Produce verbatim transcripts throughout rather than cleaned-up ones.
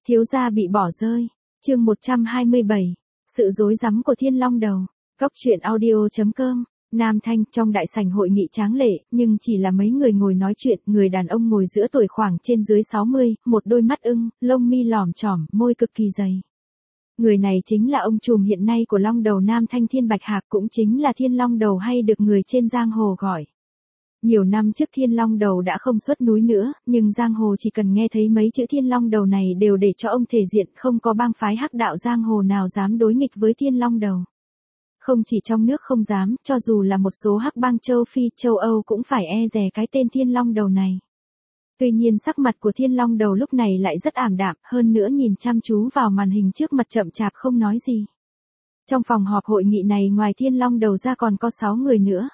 Thiếu gia bị bỏ rơi. Chương một trăm hai mươi bảy. Sự rối rắm của Thiên Long Đầu. Góc truyện audio chấm com. Nam Thanh, trong đại sảnh hội nghị tráng lệ, nhưng chỉ là mấy người ngồi nói chuyện, người đàn ông ngồi giữa tuổi khoảng trên dưới sáu mươi, một đôi mắt ưng, lông mi lỏm chỏm, môi cực kỳ dày. Người này chính là ông trùm hiện nay của Long Đầu Nam Thanh Thiên Bạch Hạc, cũng chính là Thiên Long Đầu hay được người trên giang hồ gọi. Nhiều năm trước Thiên Long Đầu đã không xuất núi nữa, nhưng giang hồ chỉ cần nghe thấy mấy chữ Thiên Long Đầu này đều để cho ông thể diện, không có bang phái hắc đạo giang hồ nào dám đối nghịch với Thiên Long Đầu. Không chỉ trong nước không dám, cho dù là một số hắc bang châu Phi, châu Âu cũng phải e dè cái tên Thiên Long Đầu này. Tuy nhiên sắc mặt của Thiên Long Đầu lúc này lại rất ảm đạm, hơn nữa nhìn chăm chú vào màn hình trước mặt chậm chạp không nói gì. Trong phòng họp hội nghị này ngoài Thiên Long Đầu ra còn có sáu người nữa.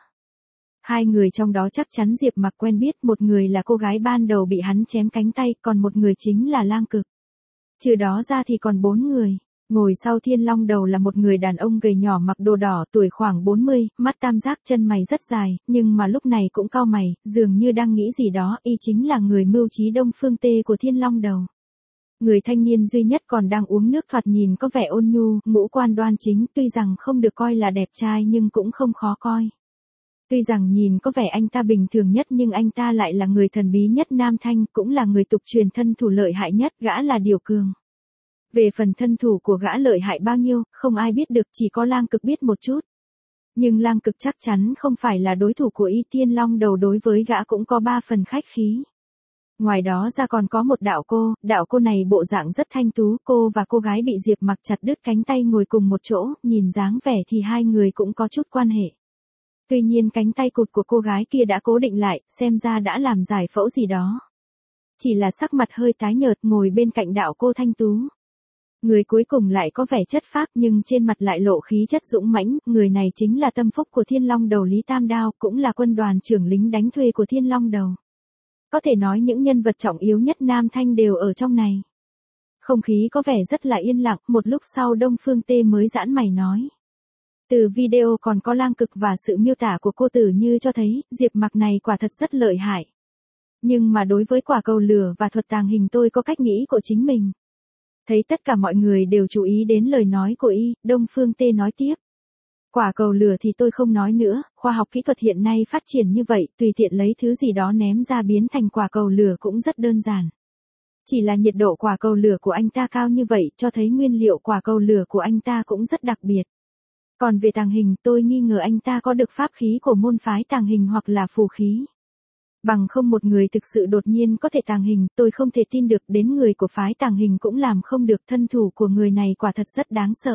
Hai người trong đó chắc chắn Diệp Mặc quen biết, một người là cô gái ban đầu bị hắn chém cánh tay, còn một người chính là Lang Cực. Trừ đó ra thì còn bốn người. Ngồi sau Thiên Long Đầu là một người đàn ông gầy nhỏ mặc đồ đỏ, tuổi khoảng bốn mươi, mắt tam giác, chân mày rất dài, nhưng mà lúc này cũng cau mày, dường như đang nghĩ gì đó, y chính là người mưu trí Đông Phương Tê của Thiên Long Đầu. Người thanh niên duy nhất còn đang uống nước thoạt nhìn có vẻ ôn nhu, ngũ quan đoan chính, tuy rằng không được coi là đẹp trai nhưng cũng không khó coi. Tuy rằng nhìn có vẻ anh ta bình thường nhất nhưng anh ta lại là người thần bí nhất Nam Thanh, cũng là người tục truyền thân thủ lợi hại nhất, gã là Điều Cường. Về phần thân thủ của gã lợi hại bao nhiêu, không ai biết được, chỉ có Lang Cực biết một chút. Nhưng Lang Cực chắc chắn không phải là đối thủ của y. Thiên Long Đầu đối với gã cũng có ba phần khách khí. Ngoài đó ra còn có một đạo cô, đạo cô này bộ dạng rất thanh tú, cô và cô gái bị Diệp Mặc chặt đứt cánh tay ngồi cùng một chỗ, nhìn dáng vẻ thì hai người cũng có chút quan hệ. Tuy nhiên cánh tay cụt của cô gái kia đã cố định lại, xem ra đã làm giải phẫu gì đó. Chỉ là sắc mặt hơi tái nhợt ngồi bên cạnh đạo cô thanh tú. Người cuối cùng lại có vẻ chất phác nhưng trên mặt lại lộ khí chất dũng mãnh, người này chính là tâm phúc của Thiên Long Đầu Lý Tam Đao, cũng là quân đoàn trưởng lính đánh thuê của Thiên Long Đầu. Có thể nói những nhân vật trọng yếu nhất Nam Thanh đều ở trong này. Không khí có vẻ rất là yên lặng, một lúc sau Đông Phương Tê mới giãn mày nói. Từ video còn có Lang Cực và sự miêu tả của cô Tử Như cho thấy, Diệp Mặc này quả thật rất lợi hại. Nhưng mà đối với quả cầu lửa và thuật tàng hình tôi có cách nghĩ của chính mình. Thấy tất cả mọi người đều chú ý đến lời nói của y, Đông Phương Tê nói tiếp. Quả cầu lửa thì tôi không nói nữa, khoa học kỹ thuật hiện nay phát triển như vậy, tùy tiện lấy thứ gì đó ném ra biến thành quả cầu lửa cũng rất đơn giản. Chỉ là nhiệt độ quả cầu lửa của anh ta cao như vậy, cho thấy nguyên liệu quả cầu lửa của anh ta cũng rất đặc biệt. Còn về tàng hình, tôi nghi ngờ anh ta có được pháp khí của môn phái tàng hình hoặc là phù khí. Bằng không một người thực sự đột nhiên có thể tàng hình, tôi không thể tin được, đến người của phái tàng hình cũng làm không được, thân thủ của người này quả thật rất đáng sợ.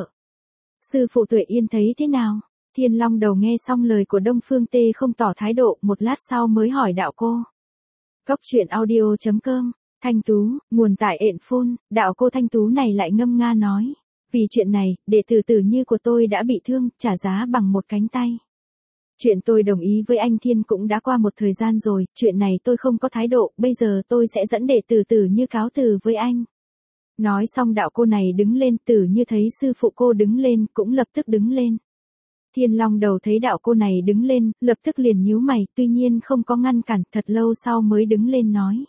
Sư phụ Tuệ Yên thấy thế nào? Thiên Long Đầu nghe xong lời của Đông Phương Tê không tỏ thái độ, một lát sau mới hỏi đạo cô. Góc truyện audio chấm com. Thanh Tú, nguồn tại ện phun, đạo cô Thanh Tú này lại ngâm nga nói. Vì chuyện này, đệ tử Tử Như của tôi đã bị thương, trả giá bằng một cánh tay. Chuyện tôi đồng ý với anh Thiên cũng đã qua một thời gian rồi, chuyện này tôi không có thái độ, bây giờ tôi sẽ dẫn đệ tử Tử Như cáo từ với anh. Nói xong đạo cô này đứng lên, Tử Như thấy sư phụ cô đứng lên, cũng lập tức đứng lên. Thiên Long Đầu thấy đạo cô này đứng lên, lập tức liền nhíu mày, tuy nhiên không có ngăn cản, thật lâu sau mới đứng lên nói.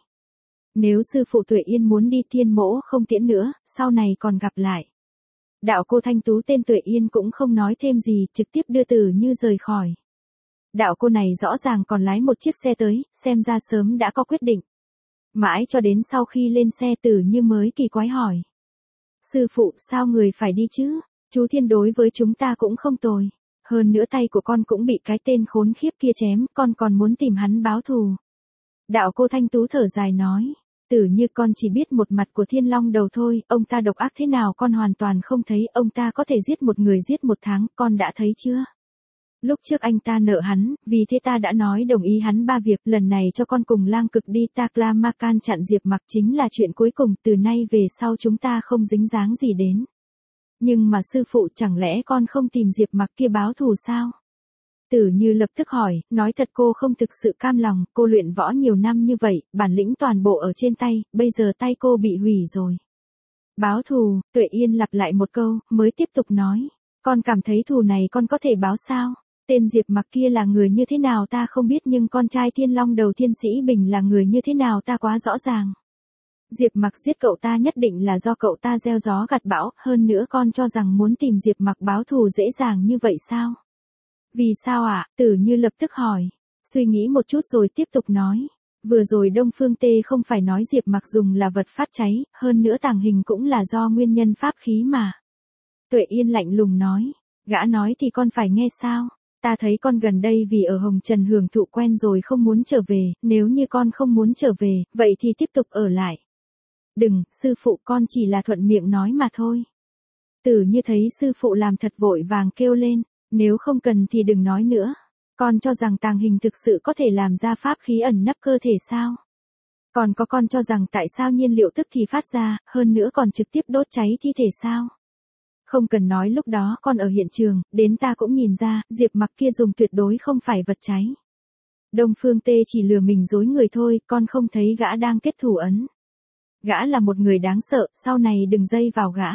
Nếu sư phụ Tuệ Yên muốn đi Thiên mỗ không tiễn nữa, sau này còn gặp lại. Đạo cô thanh tú tên Tuệ Yên cũng không nói thêm gì, trực tiếp đưa Tử Như rời khỏi. Đạo cô này rõ ràng còn lái một chiếc xe tới, xem ra sớm đã có quyết định. Mãi cho đến sau khi lên xe Tử Như mới kỳ quái hỏi. Sư phụ, sao người phải đi chứ? Chú Thiên đối với chúng ta cũng không tồi. Hơn nữa tay của con cũng bị cái tên khốn khiếp kia chém, con còn muốn tìm hắn báo thù. Đạo cô thanh tú thở dài nói. Tử Như, con chỉ biết một mặt của Thiên Long Đầu thôi, ông ta độc ác thế nào con hoàn toàn không thấy, ông ta có thể giết một người giết một tháng, con đã thấy chưa? Lúc trước anh ta nợ hắn, vì thế ta đã nói đồng ý hắn ba việc, lần này cho con cùng Lang Cực đi Taklamakan chặn Diệp Mặc chính là chuyện cuối cùng, từ nay về sau chúng ta không dính dáng gì đến. Nhưng mà sư phụ, chẳng lẽ con không tìm Diệp Mặc kia báo thù sao? Tử Như lập tức hỏi, nói thật cô không thực sự cam lòng, cô luyện võ nhiều năm như vậy, bản lĩnh toàn bộ ở trên tay, bây giờ tay cô bị hủy rồi. Báo thù, Tuệ Yên lặp lại một câu, mới tiếp tục nói, con cảm thấy thù này con có thể báo sao? Tên Diệp Mặc kia là người như thế nào ta không biết nhưng con trai Thiên Long Đầu Thiên Sĩ Bình là người như thế nào ta quá rõ ràng. Diệp Mặc giết cậu ta nhất định là do cậu ta gieo gió gặt bão, hơn nữa con cho rằng muốn tìm Diệp Mặc báo thù dễ dàng như vậy sao? Vì sao ạ? À? Tử Như lập tức hỏi. Suy nghĩ một chút rồi tiếp tục nói. Vừa rồi Đông Phương Tê không phải nói Diệp Mặc dùng là vật phát cháy, hơn nữa tàng hình cũng là do nguyên nhân pháp khí mà. Tuệ Yên lạnh lùng nói. Gã nói thì con phải nghe sao? Ta thấy con gần đây vì ở Hồng Trần hưởng thụ quen rồi không muốn trở về, nếu như con không muốn trở về, vậy thì tiếp tục ở lại. Đừng, sư phụ, con chỉ là thuận miệng nói mà thôi. Tử Như thấy sư phụ làm thật vội vàng kêu lên, nếu không cần thì đừng nói nữa. Con cho rằng tàng hình thực sự có thể làm ra pháp khí ẩn nấp cơ thể sao? Còn có con cho rằng tại sao nhiên liệu tức thì phát ra, hơn nữa còn trực tiếp đốt cháy thi thể sao? Không cần nói lúc đó con ở hiện trường, đến ta cũng nhìn ra, Diệp Mặc kia dùng tuyệt đối không phải vật cháy. Đông Phương Tê chỉ lừa mình dối người thôi, con không thấy gã đang kết thủ ấn. Gã là một người đáng sợ, sau này đừng dây vào gã.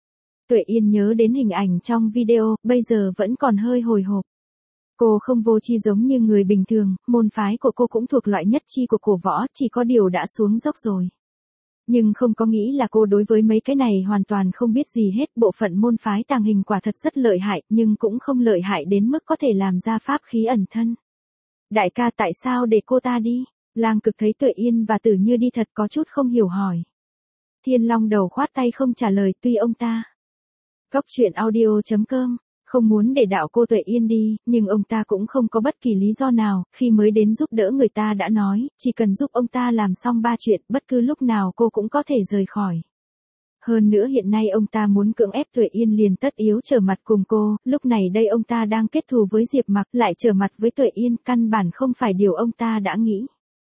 Tuệ Yên nhớ đến hình ảnh trong video, bây giờ vẫn còn hơi hồi hộp. Cô không vô tri giống như người bình thường, môn phái của cô cũng thuộc loại nhất chi của cổ võ, chỉ có điều đã xuống dốc rồi. Nhưng không có nghĩ là cô đối với mấy cái này hoàn toàn không biết gì hết. Bộ phận môn phái tàng hình quả thật rất lợi hại, nhưng cũng không lợi hại đến mức có thể làm ra pháp khí ẩn thân. Đại ca, tại sao để cô ta đi? Lang Cực thấy Tuệ Yên và Tử Như đi thật có chút không hiểu hỏi. Thiên Long đầu khoát tay không trả lời, tuy ông ta Cóc truyện audio chấm com không muốn để đạo cô Tuệ Yên đi, nhưng ông ta cũng không có bất kỳ lý do nào, khi mới đến giúp đỡ người ta đã nói, chỉ cần giúp ông ta làm xong ba chuyện, bất cứ lúc nào cô cũng có thể rời khỏi. Hơn nữa hiện nay ông ta muốn cưỡng ép Tuệ Yên liền tất yếu trở mặt cùng cô, lúc này đây ông ta đang kết thù với Diệp Mặc lại trở mặt với Tuệ Yên, căn bản không phải điều ông ta đã nghĩ.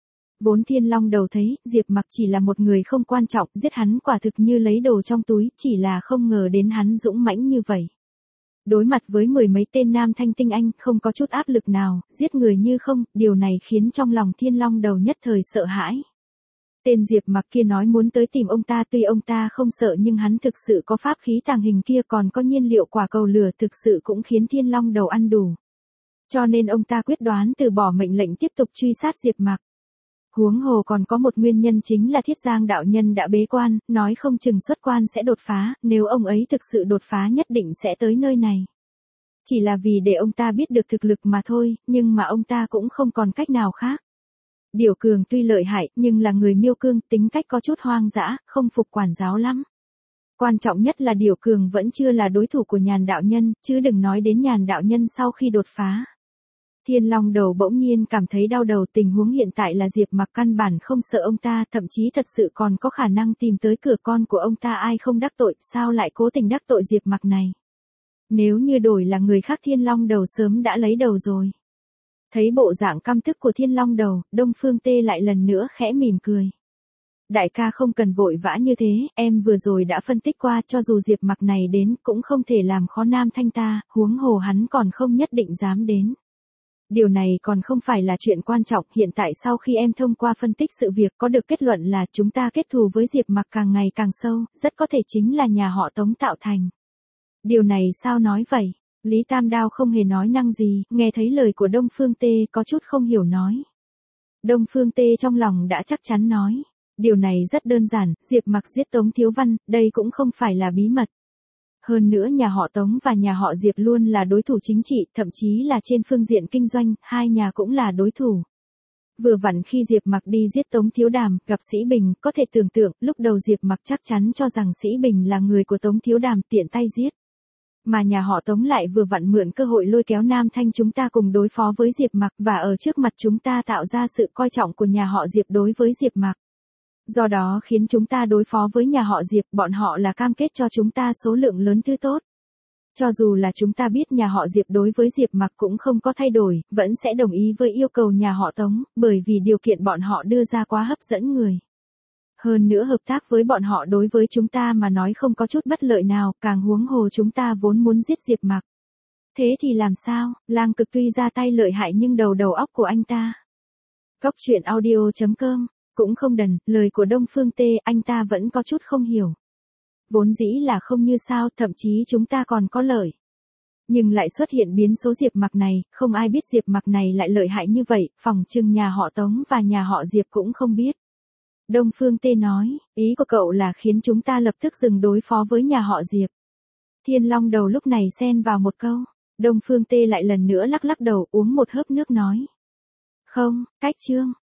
Vốn Thiên Long đầu thấy, Diệp Mặc chỉ là một người không quan trọng, giết hắn quả thực như lấy đồ trong túi, chỉ là không ngờ đến hắn dũng mãnh như vậy. Đối mặt với mười mấy tên nam thanh tinh anh, không có chút áp lực nào, giết người như không, điều này khiến trong lòng Thiên Long đầu nhất thời sợ hãi. Tên Diệp Mặc kia nói muốn tới tìm ông ta, tuy ông ta không sợ nhưng hắn thực sự có pháp khí tàng hình kia, còn có nhiên liệu quả cầu lửa, thực sự cũng khiến Thiên Long đầu ăn đủ. Cho nên ông ta quyết đoán từ bỏ mệnh lệnh tiếp tục truy sát Diệp Mặc. Huống hồ còn có một nguyên nhân chính là Thiết Giang đạo nhân đã bế quan, nói không chừng xuất quan sẽ đột phá, nếu ông ấy thực sự đột phá nhất định sẽ tới nơi này. Chỉ là vì để ông ta biết được thực lực mà thôi, nhưng mà ông ta cũng không còn cách nào khác. Điểu Cường tuy lợi hại, nhưng là người Miêu Cương, tính cách có chút hoang dã, không phục quản giáo lắm. Quan trọng nhất là Điểu Cường vẫn chưa là đối thủ của Nhàn đạo nhân, chứ đừng nói đến Nhàn đạo nhân sau khi đột phá. Thiên Long đầu bỗng nhiên cảm thấy đau đầu, tình huống hiện tại là Diệp Mặc căn bản không sợ ông ta, thậm chí thật sự còn có khả năng tìm tới cửa con của ông ta, ai không đắc tội, sao lại cố tình đắc tội Diệp Mặc này. Nếu như đổi là người khác Thiên Long đầu sớm đã lấy đầu rồi. Thấy bộ dạng căm tức của Thiên Long đầu, Đông Phương Tê lại lần nữa khẽ mỉm cười. Đại ca không cần vội vã như thế, em vừa rồi đã phân tích qua, cho dù Diệp Mặc này đến cũng không thể làm khó Nam Thanh ta, huống hồ hắn còn không nhất định dám đến. Điều này còn không phải là chuyện quan trọng, hiện tại sau khi em thông qua phân tích sự việc có được kết luận là chúng ta kết thù với Diệp Mặc càng ngày càng sâu, rất có thể chính là nhà họ Tống tạo thành. Điều này sao nói vậy? Lý Tam Đao không hề nói năng gì, nghe thấy lời của Đông Phương Tê có chút không hiểu nói. Đông Phương Tê trong lòng đã chắc chắn nói, điều này rất đơn giản, Diệp Mặc giết Tống Thiếu Văn, đây cũng không phải là bí mật. Hơn nữa nhà họ Tống và nhà họ Diệp luôn là đối thủ chính trị, thậm chí là trên phương diện kinh doanh, hai nhà cũng là đối thủ. Vừa vặn khi Diệp Mặc đi giết Tống Thiếu Đàm, gặp Sĩ Bình, có thể tưởng tượng, lúc đầu Diệp Mặc chắc chắn cho rằng Sĩ Bình là người của Tống Thiếu Đàm, tiện tay giết. Mà nhà họ Tống lại vừa vặn mượn cơ hội lôi kéo Nam Thanh chúng ta cùng đối phó với Diệp Mặc, và ở trước mặt chúng ta tạo ra sự coi trọng của nhà họ Diệp đối với Diệp Mặc. Do đó khiến chúng ta đối phó với nhà họ Diệp, bọn họ là cam kết cho chúng ta số lượng lớn thứ tốt. Cho dù là chúng ta biết nhà họ Diệp đối với Diệp Mặc cũng không có thay đổi, vẫn sẽ đồng ý với yêu cầu nhà họ Tống, bởi vì điều kiện bọn họ đưa ra quá hấp dẫn người. Hơn nữa hợp tác với bọn họ đối với chúng ta mà nói không có chút bất lợi nào, càng huống hồ chúng ta vốn muốn giết Diệp Mặc. Thế thì làm sao? Lang Cực tuy ra tay lợi hại nhưng đầu đầu óc của anh ta. Cóc truyện audio chấm com cũng không đần, lời của Đông Phương Tê anh ta vẫn có chút không hiểu. Vốn dĩ là không như sao, thậm chí chúng ta còn có lợi. Nhưng lại xuất hiện biến số Diệp Mặc này, không ai biết Diệp Mặc này lại lợi hại như vậy, phỏng chừng nhà họ Tống và nhà họ Diệp cũng không biết. Đông Phương Tê nói, ý của cậu là khiến chúng ta lập tức dừng đối phó với nhà họ Diệp. Thiên Long Đầu lúc này xen vào một câu. Đông Phương Tê lại lần nữa lắc lắc đầu, uống một hớp nước nói. Không, cách Trương,